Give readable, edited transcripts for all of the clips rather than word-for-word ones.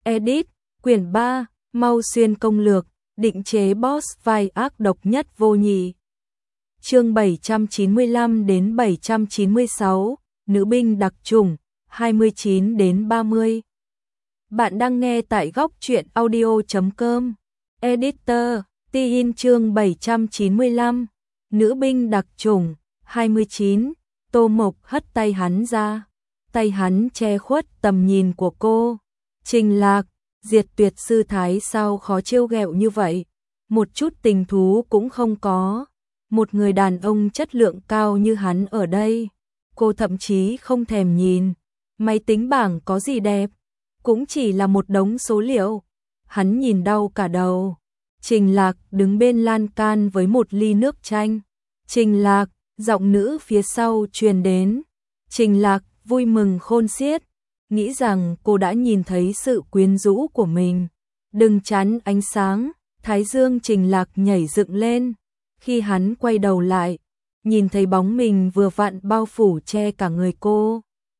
Edit, quyển 3, Mau Xuyên công lược, định chế boss vai ác độc nhất vô nhị. Chương 795 đến 796, nữ binh đặc chủng, 29 đến 30. Bạn đang nghe tại góc truyện audio.com. Editor, Tin chương 795, nữ binh đặc chủng, 29. Tô Mộc hất tay hắn ra, tay hắn che khuất tầm nhìn của cô. Trình Lạc, Diệt Tuyệt sư thái sao khó trêu ghẹo như vậy, một chút tình thú cũng không có. Một người đàn ông chất lượng cao như hắn ở đây, cô thậm chí không thèm nhìn. Máy tính bảng có gì đẹp, cũng chỉ là một đống số liệu. Hắn nhìn đau cả đầu. Trình Lạc đứng bên lan can với một ly nước chanh. Trình Lạc, giọng nữ phía sau truyền đến. Trình Lạc vui mừng khôn xiết, nghĩ rằng cô đã nhìn thấy sự quyến rũ của mình. Đừng chắn ánh sáng, thái dương Trình Lạc nhảy dựng lên. Khi hắn quay đầu lại, nhìn thấy bóng mình vừa vặn bao phủ che cả người cô.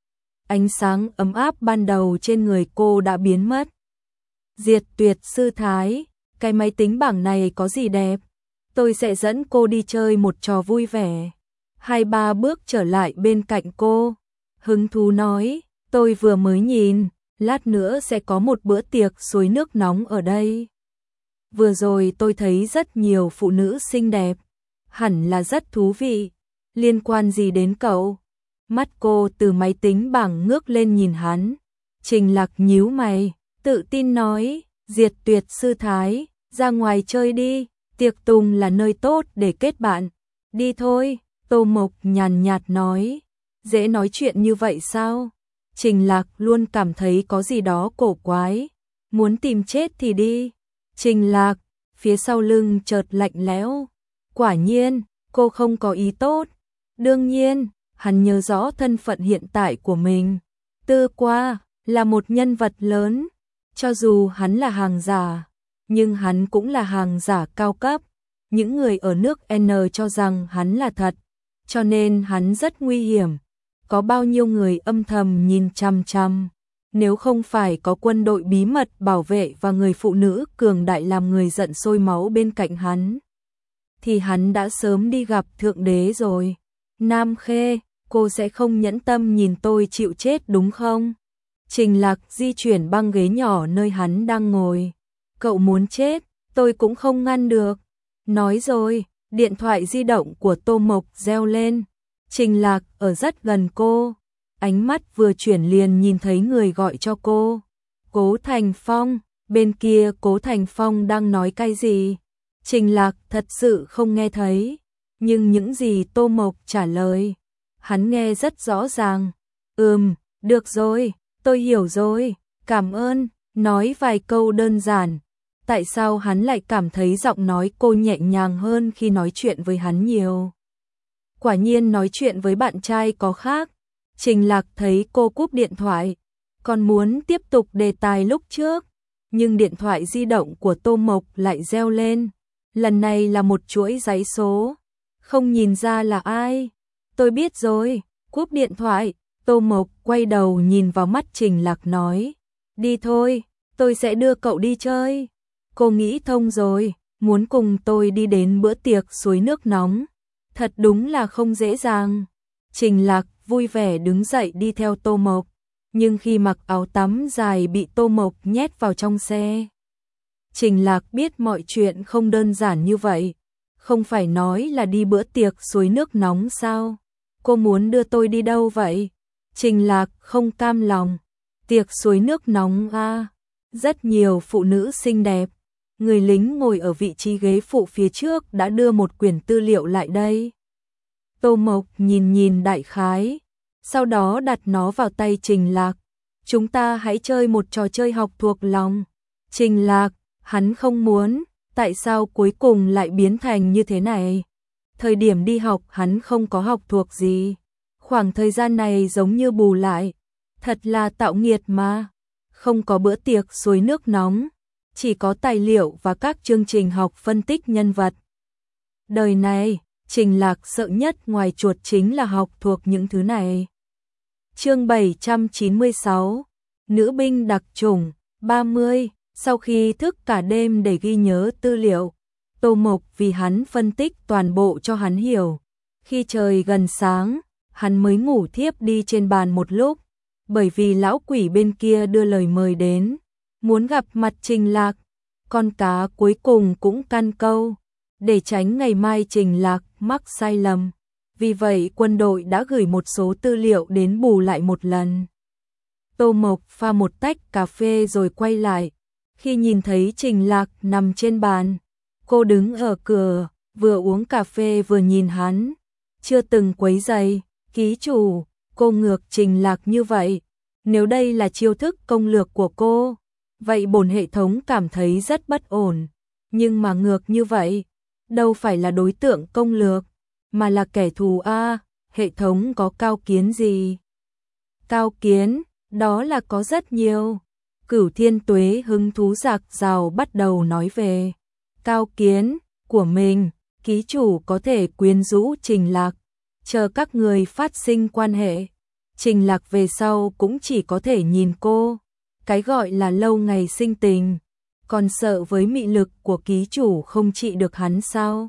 Ánh sáng ấm áp ban đầu trên người cô đã biến mất. Diệt Tuyệt sư thái, cái máy tính bảng này có gì đẹp? Tôi sẽ dẫn cô đi chơi một trò vui vẻ. 2-3 bước trở lại bên cạnh cô, hứng thú nói, tôi vừa mới nhìn, lát nữa sẽ có một bữa tiệc suối nước nóng ở đây. Vừa rồi tôi thấy rất nhiều phụ nữ xinh đẹp, hẳn là rất thú vị. Liên quan gì đến cậu? Mắt cô từ máy tính bảng ngước lên nhìn hắn. Trình Lạc nhíu mày, tự tin nói, Diệt Tuyệt sư thái, ra ngoài chơi đi, tiệc tùng là nơi tốt để kết bạn. Đi thôi, Tô Mộc nhàn nhạt nói. Dễ nói chuyện như vậy sao? Trình Lạc luôn cảm thấy có gì đó cổ quái. Muốn tìm chết thì đi. Trình Lạc, phía sau lưng chợt lạnh lẽo. Quả nhiên, cô không có ý tốt. Đương nhiên, hắn nhớ rõ thân phận hiện tại của mình. Tư Qua là một nhân vật lớn. Cho dù hắn là hàng giả, nhưng hắn cũng là hàng giả cao cấp. Những người ở nước N cho rằng hắn là thật, cho nên hắn rất nguy hiểm. Có bao nhiêu người âm thầm nhìn chằm chằm. Nếu không phải có quân đội bí mật bảo vệ và người phụ nữ cường đại làm người giận sôi máu bên cạnh hắn, thì hắn đã sớm đi gặp Thượng Đế rồi. Nam Khê, cô sẽ không nhẫn tâm nhìn tôi chịu chết đúng không? Trình Lạc di chuyển băng ghế nhỏ nơi hắn đang ngồi. Cậu muốn chết, tôi cũng không ngăn được. Nói rồi, điện thoại di động của Tô Mộc reo lên. Trình Lạc ở rất gần cô. Ánh mắt vừa chuyển liền nhìn thấy người gọi cho cô. Cố Thành Phong, bên kia Cố Thành Phong đang nói cái gì? Trình Lạc thật sự không nghe thấy. Nhưng những gì Tô Mộc trả lời, hắn nghe rất rõ ràng. Được rồi, tôi hiểu rồi, cảm ơn. Nói vài câu đơn giản. Tại sao hắn lại cảm thấy giọng nói cô nhẹ nhàng hơn khi nói chuyện với hắn nhiều? Quả nhiên nói chuyện với bạn trai có khác. Trình Lạc thấy cô cúp điện thoại, còn muốn tiếp tục đề tài lúc trước, nhưng điện thoại di động của Tô Mộc lại reo lên. Lần này là một chuỗi dãy số. Không nhìn ra là ai. Tôi biết rồi, cúp điện thoại. Tô Mộc quay đầu nhìn vào mắt Trình Lạc nói, đi thôi, tôi sẽ đưa cậu đi chơi. Cô nghĩ thông rồi, muốn cùng tôi đi đến bữa tiệc suối nước nóng. Thật đúng là không dễ dàng. Trình Lạc vui vẻ đứng dậy đi theo Tô Mộc, nhưng khi mặc áo tắm dài bị Tô Mộc nhét vào trong xe. Trình Lạc biết mọi chuyện không đơn giản như vậy. Không phải nói là đi bữa tiệc suối nước nóng sao? Cô muốn đưa tôi đi đâu vậy? Trình Lạc không cam lòng. Tiệc suối nước nóng à? Rất nhiều phụ nữ xinh đẹp. Người lính ngồi ở vị trí ghế phụ phía trước đã đưa một quyển tư liệu lại đây. Tô Mộc nhìn đại khái, sau đó đặt nó vào tay Trình Lạc. Chúng ta hãy chơi một trò chơi học thuộc lòng. Trình Lạc, hắn không muốn, tại sao cuối cùng lại biến thành như thế này? Thời điểm đi học hắn không có học thuộc gì. Khoảng thời gian này giống như bù lại. Thật là tạo nghiệt mà. Không có bữa tiệc suối nước nóng, chỉ có tài liệu và các chương trình học phân tích nhân vật. Đời này, Trình Lạc sợ nhất ngoài chuột chính là học thuộc những thứ này. Chương 796, nữ binh đặc chủng, 30. Sau khi thức cả đêm để ghi nhớ tư liệu, Tô Mộc vì hắn phân tích toàn bộ cho hắn hiểu. Khi trời gần sáng, hắn mới ngủ thiếp đi trên bàn một lúc, bởi vì lão quỷ bên kia đưa lời mời đến, muốn gặp mặt Trình Lạc. Con cá cuối cùng cũng căn câu, để tránh ngày mai Trình Lạc mắc sai lầm. Vì vậy quân đội đã gửi một số tư liệu đến bù lại một lần. Tô Mộc pha một tách cà phê rồi quay lại. Khi nhìn thấy Trình Lạc nằm trên bàn, cô đứng ở cửa, vừa uống cà phê vừa nhìn hắn. Chưa từng quấy rầy, ký chủ, cô ngược Trình Lạc như vậy. Nếu đây là chiêu thức công lược của cô, vậy bổn hệ thống cảm thấy rất bất ổn. Nhưng mà ngược như vậy, đâu phải là đối tượng công lược, mà là kẻ thù a. Hệ thống có cao kiến gì? Cao kiến, đó là có rất nhiều. Cửu Thiên Tuế hứng thú rạc rào bắt đầu nói về cao kiến của mình. Ký chủ có thể quyến rũ Trình Lạc, chờ các người phát sinh quan hệ. Trình Lạc về sau cũng chỉ có thể nhìn cô. Cái gọi là lâu ngày sinh tình, còn sợ với mị lực của ký chủ không trị được hắn sao?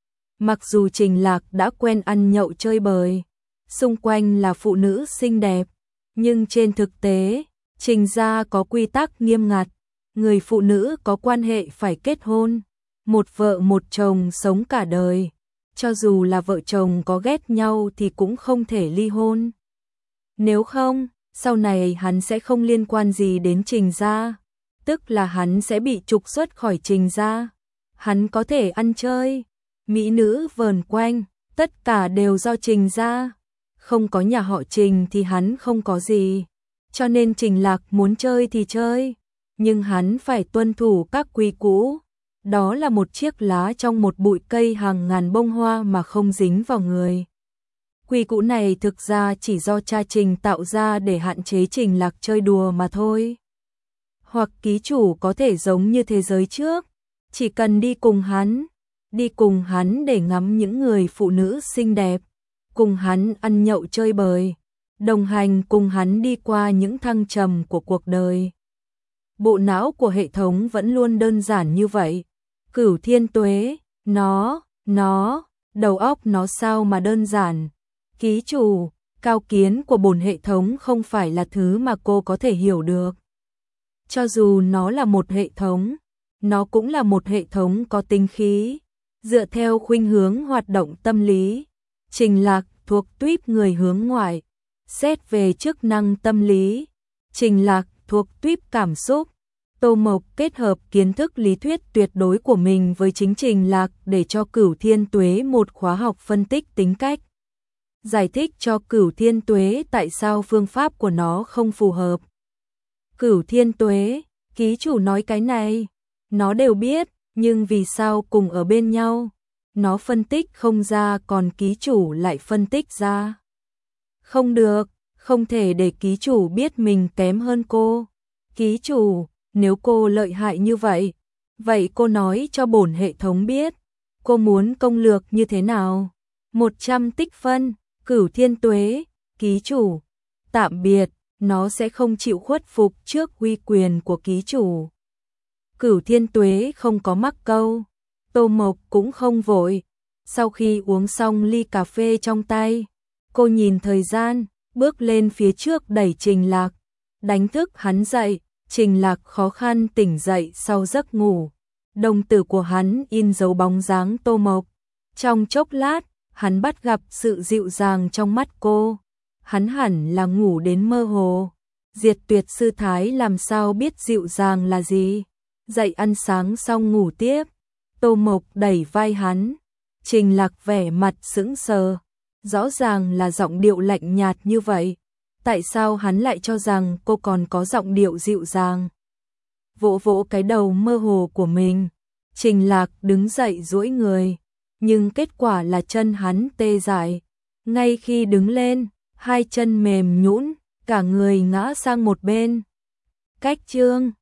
Mặc dù Trình Lạc đã quen ăn nhậu chơi bời, xung quanh là phụ nữ xinh đẹp, nhưng trên thực tế, Trình gia có quy tắc nghiêm ngặt, người phụ nữ có quan hệ phải kết hôn, một vợ một chồng sống cả đời, cho dù là vợ chồng có ghét nhau thì cũng không thể ly hôn. Nếu không, sau này hắn sẽ không liên quan gì đến Trình gia, tức là hắn sẽ bị trục xuất khỏi Trình gia. Hắn có thể ăn chơi, mỹ nữ vờn quanh, tất cả đều do Trình gia. Không có nhà họ Trình thì hắn không có gì. Cho nên Trình Lạc muốn chơi thì chơi, nhưng hắn phải tuân thủ các quy củ. Đó là một chiếc lá trong một bụi cây hàng ngàn bông hoa mà không dính vào người. Quy củ này thực ra chỉ do cha Trình tạo ra để hạn chế Trình Lạc chơi đùa mà thôi. Hoặc ký chủ có thể giống như thế giới trước, chỉ cần đi cùng hắn để ngắm những người phụ nữ xinh đẹp, cùng hắn ăn nhậu chơi bời, đồng hành cùng hắn đi qua những thăng trầm của cuộc đời. Bộ não của hệ thống vẫn luôn đơn giản như vậy. Cửu Thiên Tuế, nó, đầu óc nó sao mà đơn giản. Ký chủ, cao kiến của bổn hệ thống không phải là thứ mà cô có thể hiểu được. Cho dù nó là một hệ thống, nó cũng là một hệ thống có tinh khí, dựa theo khuynh hướng hoạt động tâm lý. Trình Lạc thuộc tuýp người hướng ngoại, xét về chức năng tâm lý. Trình Lạc thuộc tuýp cảm xúc. Tô Mộc kết hợp kiến thức lý thuyết tuyệt đối của mình với chính Trình Lạc để cho Cửu Thiên Tuế một khóa học phân tích tính cách. Giải thích cho Cửu Thiên Tuế tại sao phương pháp của nó không phù hợp. Cửu Thiên Tuế, ký chủ nói cái này, nó đều biết, nhưng vì sao cùng ở bên nhau, nó phân tích không ra còn ký chủ lại phân tích ra. Không được, không thể để ký chủ biết mình kém hơn cô. Ký chủ, nếu cô lợi hại như vậy, vậy cô nói cho bổn hệ thống biết, cô muốn công lược như thế nào? 100 tích phân. Cửu Thiên Tuế, ký chủ, tạm biệt, nó sẽ không chịu khuất phục trước uy quyền của ký chủ. Cửu Thiên Tuế không có mắc câu, Tô Mộc cũng không vội. Sau khi uống xong ly cà phê trong tay, cô nhìn thời gian, bước lên phía trước đẩy Trình Lạc, đánh thức hắn dậy. Trình Lạc khó khăn tỉnh dậy sau giấc ngủ, đồng tử của hắn in dấu bóng dáng Tô Mộc. Trong chốc lát, hắn bắt gặp sự dịu dàng trong mắt cô. Hắn hẳn là ngủ đến mơ hồ. Diệt Tuyệt sư thái làm sao biết dịu dàng là gì? Dậy ăn sáng xong ngủ tiếp. Tô Mộc đẩy vai hắn. Trình Lạc vẻ mặt sững sờ. Rõ ràng là giọng điệu lạnh nhạt như vậy. Tại sao hắn lại cho rằng cô còn có giọng điệu dịu dàng? Vỗ vỗ cái đầu mơ hồ của mình. Trình Lạc đứng dậy duỗi người. Nhưng kết quả là chân hắn tê dại. Ngay khi đứng lên, hai chân mềm nhũn, cả người ngã sang một bên. Cách chương